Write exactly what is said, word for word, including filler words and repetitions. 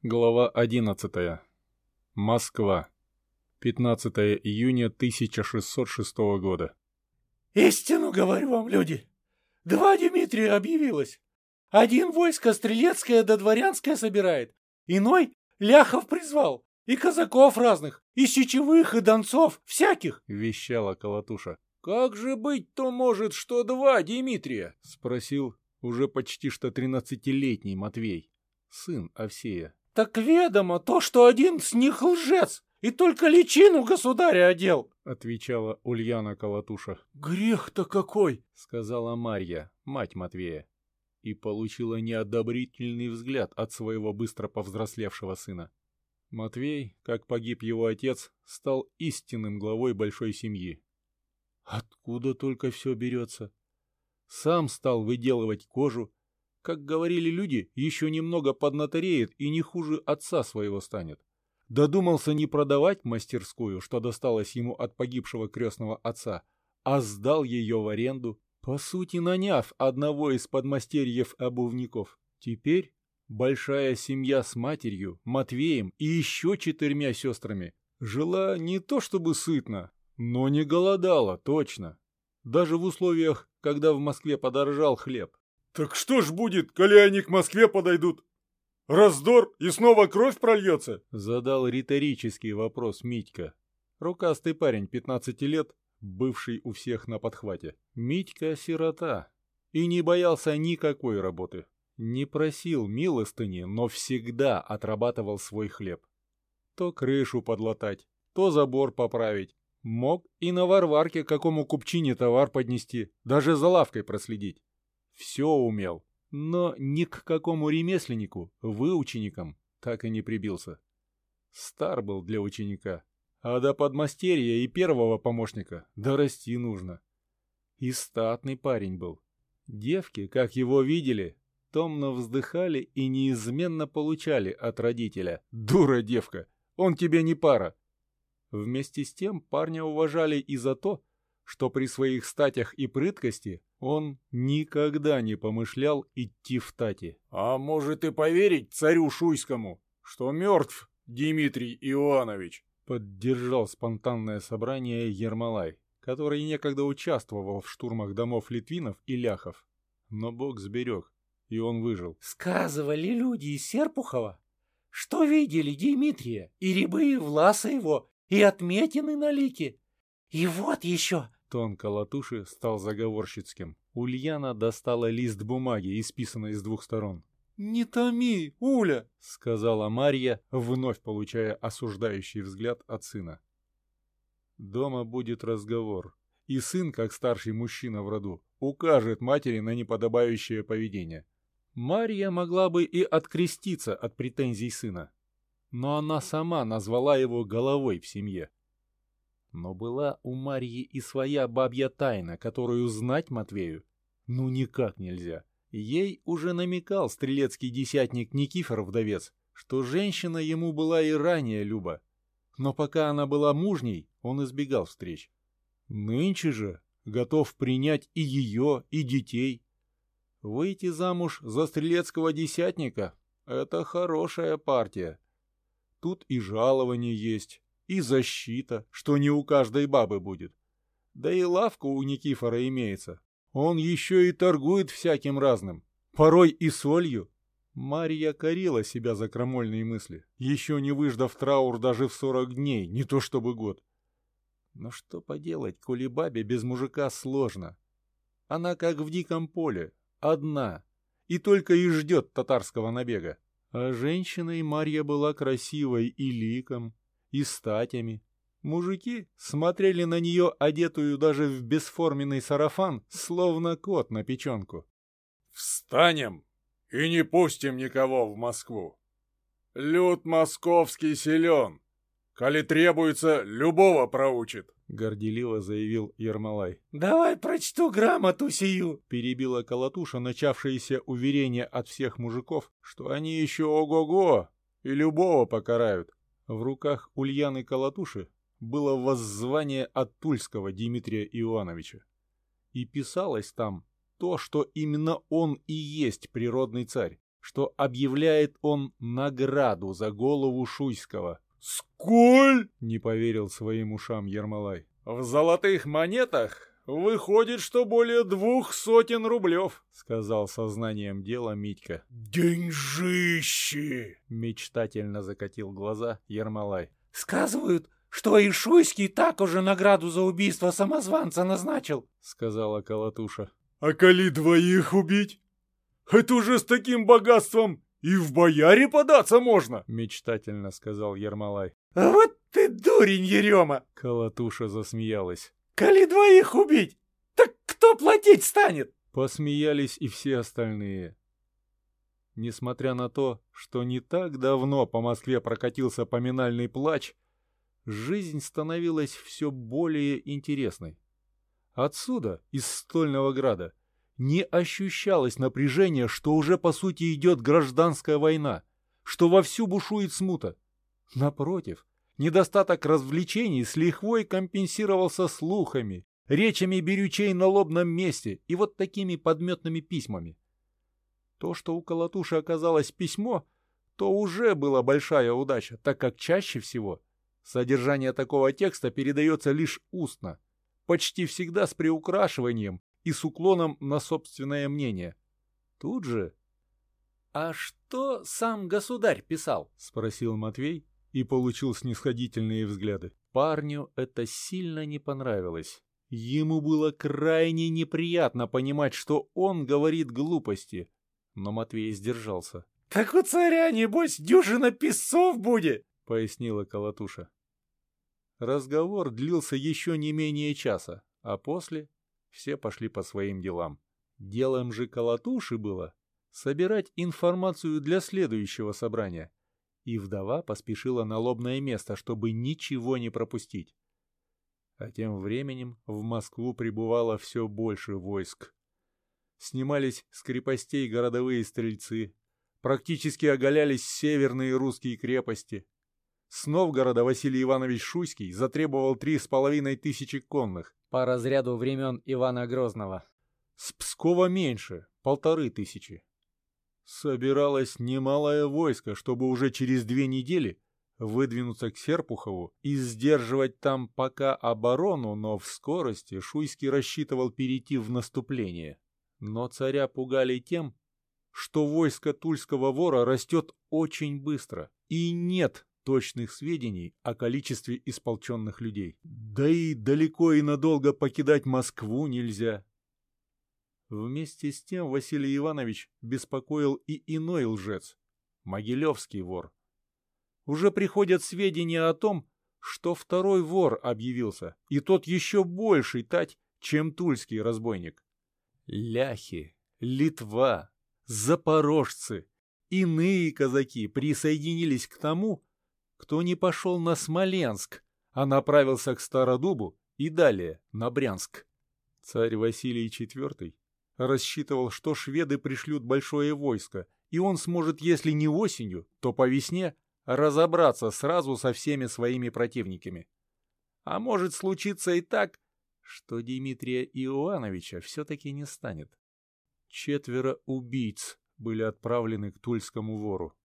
Глава одиннадцатая. Москва. пятнадцатое июня тысяча шестьсот шестого года. «Истину говорю вам, люди. Два Дмитрия объявилось. Один войско стрелецкое да дворянское собирает, иной ляхов призвал, и казаков разных, и сечевых, и донцов, всяких», — вещала Колотуша. «Как же быть-то может, что два Дмитрия?» — спросил уже почти что тринадцатилетний Матвей, сын Овсея. «Так ведомо то, что один с них лжец, и только личину государя одел», — отвечала Ульяна Колотуша. «Грех-то какой!» — сказала Марья, мать Матвея, и получила неодобрительный взгляд от своего быстро повзрослевшего сына. Матвей, как погиб его отец, стал истинным главой большой семьи. Откуда только все берется? Сам стал выделывать кожу. Как говорили люди, еще немного поднатореет и не хуже отца своего станет. Додумался не продавать мастерскую, что досталось ему от погибшего крестного отца, а сдал ее в аренду, по сути наняв одного из подмастерьев-обувников. Теперь большая семья с матерью, Матвеем и еще четырьмя сестрами жила не то чтобы сытно, но не голодала точно. Даже в условиях, когда в Москве подорожал хлеб. «Так что ж будет, коли они к Москве подойдут? Раздор и снова кровь прольется?» Задал риторический вопрос Митька. Рукастый парень пятнадцати лет, бывший у всех на подхвате. Митька сирота и не боялся никакой работы. Не просил милостыни, но всегда отрабатывал свой хлеб. То крышу подлатать, то забор поправить. Мог и на Варварке какому купчине товар поднести, даже за лавкой проследить. Все умел, но ни к какому ремесленнику, выученикам, так и не прибился. Стар был для ученика, а до подмастерья и первого помощника дорасти нужно. И статный парень был. Девки, как его видели, томно вздыхали и неизменно получали от родителя: «Дура девка, он тебе не пара». Вместе с тем парня уважали и за то, что при своих статях и прыткости он никогда не помышлял идти в тати. «А может и поверить царю Шуйскому, что мертв Дмитрий Иоанович?» Поддержал спонтанное собрание Ермолай, который некогда участвовал в штурмах домов литвинов и ляхов. Но Бог сберег, и он выжил. «Сказывали люди из Серпухова, что видели Дмитрия и рябы власа его, и отметины на лике. И вот еще...» Тон Колотуши стал заговорщицким. Ульяна достала лист бумаги, исписанный с двух сторон. «Не томи, Уля!» — сказала Марья, вновь получая осуждающий взгляд от сына. Дома будет разговор, и сын, как старший мужчина в роду, укажет матери на неподобающее поведение. Марья могла бы и откреститься от претензий сына, но она сама назвала его головой в семье. Но была у Марьи и своя бабья тайна, которую знать Матвею ну никак нельзя. Ей уже намекал стрелецкий десятник Никифор-вдовец, что женщина ему была и ранее люба. Но пока она была мужней, он избегал встреч. Нынче же готов принять и ее, и детей. Выйти замуж за стрелецкого десятника — это хорошая партия. Тут и жалование есть, и защита, что не у каждой бабы будет. Да и лавка у Никифора имеется. Он еще и торгует всяким разным, порой и солью. Марья корила себя за крамольные мысли, еще не выждав траур даже в сорок дней, не то чтобы год. Но что поделать, коли бабе без мужика сложно? Она как в диком поле, одна, и только и ждет татарского набега. А женщиной Марья была красивой и ликом, и статями. Мужики смотрели на нее, одетую даже в бесформенный сарафан, словно кот на печенку. «Встанем и не пустим никого в Москву. Люд московский силен, коли требуется, любого проучит», — горделиво заявил Ермолай. «Давай прочту грамоту сию», — перебила Колотуша начавшееся уверение от всех мужиков, что они еще ого-го и любого покарают. В руках Ульяны Колотуши было воззвание от Тульского Дмитрия Иоановича. И писалось там то, что именно он и есть природный царь, что объявляет он награду за голову Шуйского. «Сколь?» — не поверил своим ушам Ермолай. «В золотых монетах выходит, что более двух сотен рублев», — сказал сознанием дела Митька. «Деньжищи!» — мечтательно закатил глаза Ермолай. «Сказывают, что и Шуйский так уже награду за убийство самозванца назначил», — сказала Колотуша. «А коли двоих убить? Это уже с таким богатством и в бояре податься можно!» — мечтательно сказал Ермолай. «Вот ты дурень, Ерема!» — Колотуша засмеялась. «Коли двоих убить, так кто платить станет?» Посмеялись и все остальные. Несмотря на то, что не так давно по Москве прокатился поминальный плач, жизнь становилась все более интересной. Отсюда, из Стольного Града, не ощущалось напряжение, что уже по сути идет гражданская война, что вовсю бушует смута. Напротив, недостаток развлечений с лихвой компенсировался слухами, речами берючей на лобном месте и вот такими подметными письмами. То, что у Колотуши оказалось письмо, то уже была большая удача, так как чаще всего содержание такого текста передается лишь устно, почти всегда с приукрашиванием и с уклоном на собственное мнение. Тут же... — А что сам государь писал? — спросил Матвей и получил снисходительные взгляды. Парню это сильно не понравилось. Ему было крайне неприятно понимать, что он говорит глупости, но Матвей сдержался. — Так у царя, небось, дюжина писцов будет, — пояснила Колотуша. Разговор длился еще не менее часа, а после все пошли по своим делам. Делом же Колотуши было собирать информацию для следующего собрания, и вдова поспешила на лобное место, чтобы ничего не пропустить. А тем временем в Москву прибывало все больше войск. Снимались с крепостей городовые стрельцы, практически оголялись северные русские крепости. С Новгорода Василий Иванович Шуйский затребовал три с половиной тысячи конных. По разряду времен Ивана Грозного. С Пскова меньше, полторы тысячи. Собиралось немалое войско, чтобы уже через две недели выдвинуться к Серпухову и сдерживать там пока оборону, но в скорости Шуйский рассчитывал перейти в наступление. Но царя пугали тем, что войско Тульского вора растет очень быстро, и нет точных сведений о количестве исполченных людей. Да и далеко и надолго покидать Москву нельзя. Вместе с тем Василий Иванович беспокоил и иной лжец, Могилевский вор. Уже приходят сведения о том, что второй вор объявился, и тот еще больший тать, чем тульский разбойник. Ляхи, Литва, запорожцы, иные казаки присоединились к тому, кто не пошел на Смоленск, а направился к Стародубу и далее на Брянск. Царь Василий четвёртый рассчитывал, что шведы пришлют большое войско, и он сможет, если не осенью, то по весне разобраться сразу со всеми своими противниками. А может случиться и так, что Дмитрия Иоановича все-таки не станет. Четверо убийц были отправлены к тульскому вору.